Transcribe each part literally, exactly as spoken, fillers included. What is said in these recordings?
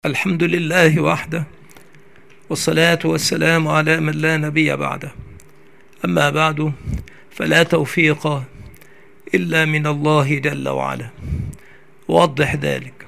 الحمد لله وحده، والصلاة والسلام على من لا نبي بعده. أما بعد، فلا توفيق إلا من الله جل وعلا. وضح ذلك.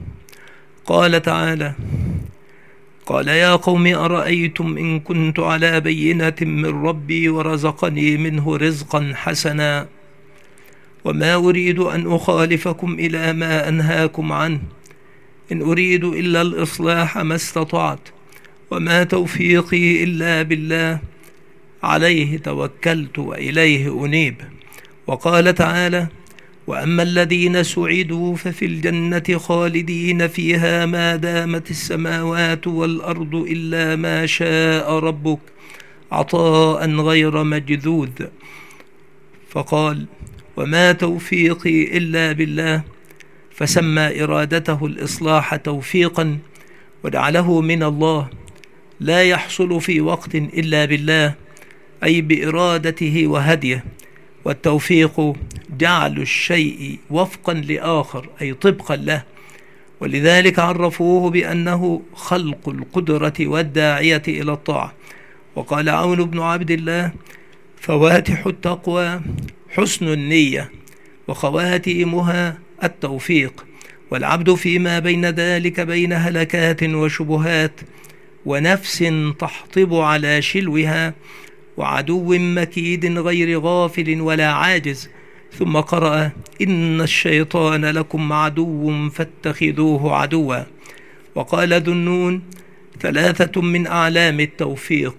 قال تعالى: قال يا قوم أرأيتم إن كنت على بينة من ربي ورزقني منه رزقا حسنا وما أريد أن أخالفكم إلى ما أنهاكم عنه، إن أريد إلا الإصلاح ما استطعت، وما توفيقي إلا بالله، عليه توكلت وإليه أنيب. وقال تعالى: وأما الذين سعدوا ففي الجنة خالدين فيها ما دامت السماوات والأرض إلا ما شاء ربك عطاء غير مجذوذ. فقال: وما توفيقي إلا بالله، فسمى إرادته الإصلاح توفيقا وجعله من الله، لا يحصل في وقت إلا بالله، أي بإرادته وهديه. والتوفيق جعل الشيء وفقا لآخر، أي طبقا له، ولذلك عرفوه بأنه خلق القدرة والداعية إلى الطاعة. وقال عون بن عبد الله: فواتح التقوى حسن النية، وخواتيمها التوفيق، والعبد فيما بين ذلك بين هلكات وشبهات ونفس تحطب على شلوها وعدو مكيد غير غافل ولا عاجز. ثم قرأ: إن الشيطان لكم عدو فاتخذوه عدوا. وقال ذو النون: ثلاثة من أعلام التوفيق: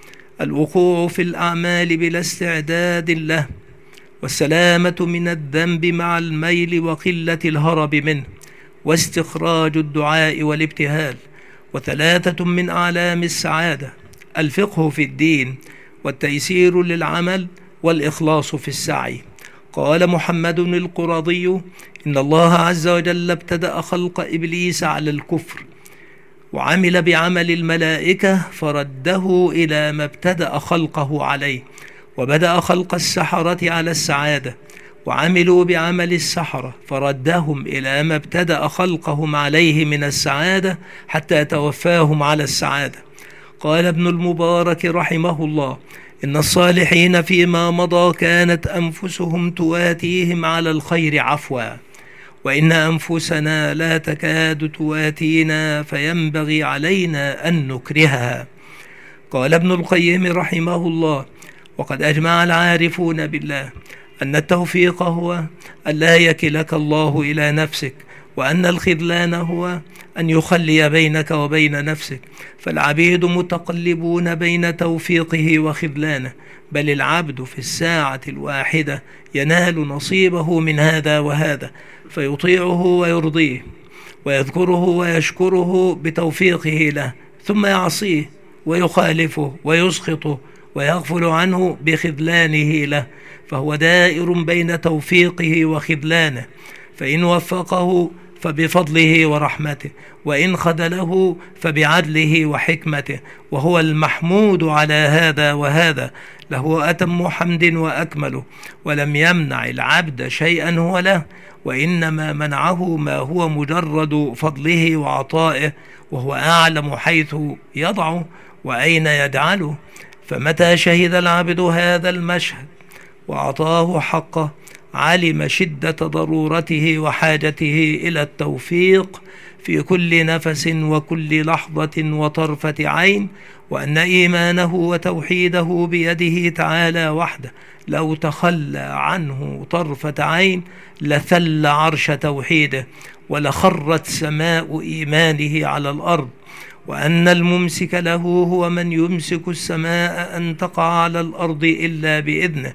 الوقوع في الأعمال بلا استعداد له، والسلامة من الذنب مع الميل وقلة الهرب منه، واستخراج الدعاء والابتهال. وثلاثة من أعلام السعادة: الفقه في الدين، والتيسير للعمل، والإخلاص في السعي. قال محمد القرظي: إن الله عز وجل ابتدأ خلق إبليس على الكفر، وعمل بعمل الملائكة فرده إلى ما ابتدأ خلقه عليه، وبدأ خلق السحرة على السعادة، وعملوا بعمل السحرة فردهم إلى ما ابتدأ خلقهم عليه من السعادة حتى توفاهم على السعادة. قال ابن المبارك رحمه الله: إن الصالحين فيما مضى كانت أنفسهم تواتيهم على الخير عفوا، وإن أنفسنا لا تكاد تواتينا فينبغي علينا أن نكرهها. قال ابن القيم رحمه الله: وقد أجمع العارفون بالله أن التوفيق هو أن لا يكلك الله إلى نفسك، وأن الخذلان هو أن يخلي بينك وبين نفسك. فالعبيد متقلبون بين توفيقه وخذلانه، بل العبد في الساعة الواحدة ينال نصيبه من هذا وهذا، فيطيعه ويرضيه، ويذكره ويشكره بتوفيقه له، ثم يعصيه ويخالفه ويسخطه ويغفل عنه بخذلانه له، فهو دائر بين توفيقه وخذلانه، فإن وفقه فبفضله ورحمته، وإن خذله فبعدله وحكمته، وهو المحمود على هذا وهذا، له أتم حمد وأكمله. ولم يمنع العبد شيئا هو له، وإنما منعه ما هو مجرد فضله وعطائه، وهو أعلم حيث يضعه وأين يجعله. فمتى شهد العبد هذا المشهد وأعطاه حقه، علم شدة ضرورته وحاجته إلى التوفيق في كل نفس وكل لحظة وطرفة عين، وأن إيمانه وتوحيده بيده تعالى وحده، لو تخلى عنه طرفة عين لثل عرش توحيده ولخرت سماء إيمانه على الأرض. وأن الممسك له هو من يمسك السماء أن تقع على الأرض إلا بإذنه،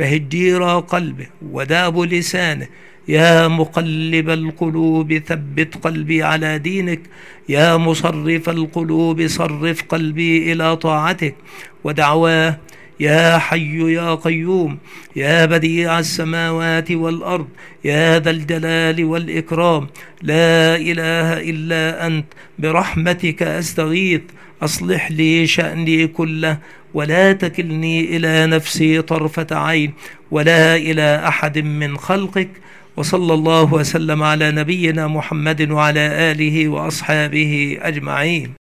فهجير قلبه وداب لسانه: يا مقلب القلوب ثبت قلبي على دينك، يا مصرف القلوب صرف قلبي إلى طاعتك. ودعواه: يا حي يا قيوم، يا بديع السماوات والأرض، يا ذا الجلال والإكرام، لا إله إلا أنت، برحمتك أستغيث، أصلح لي شأني كله، ولا تكلني إلى نفسي طرفة عين، ولا إلى أحد من خلقك، وصلى الله وسلم على نبينا محمد وعلى آله وأصحابه أجمعين.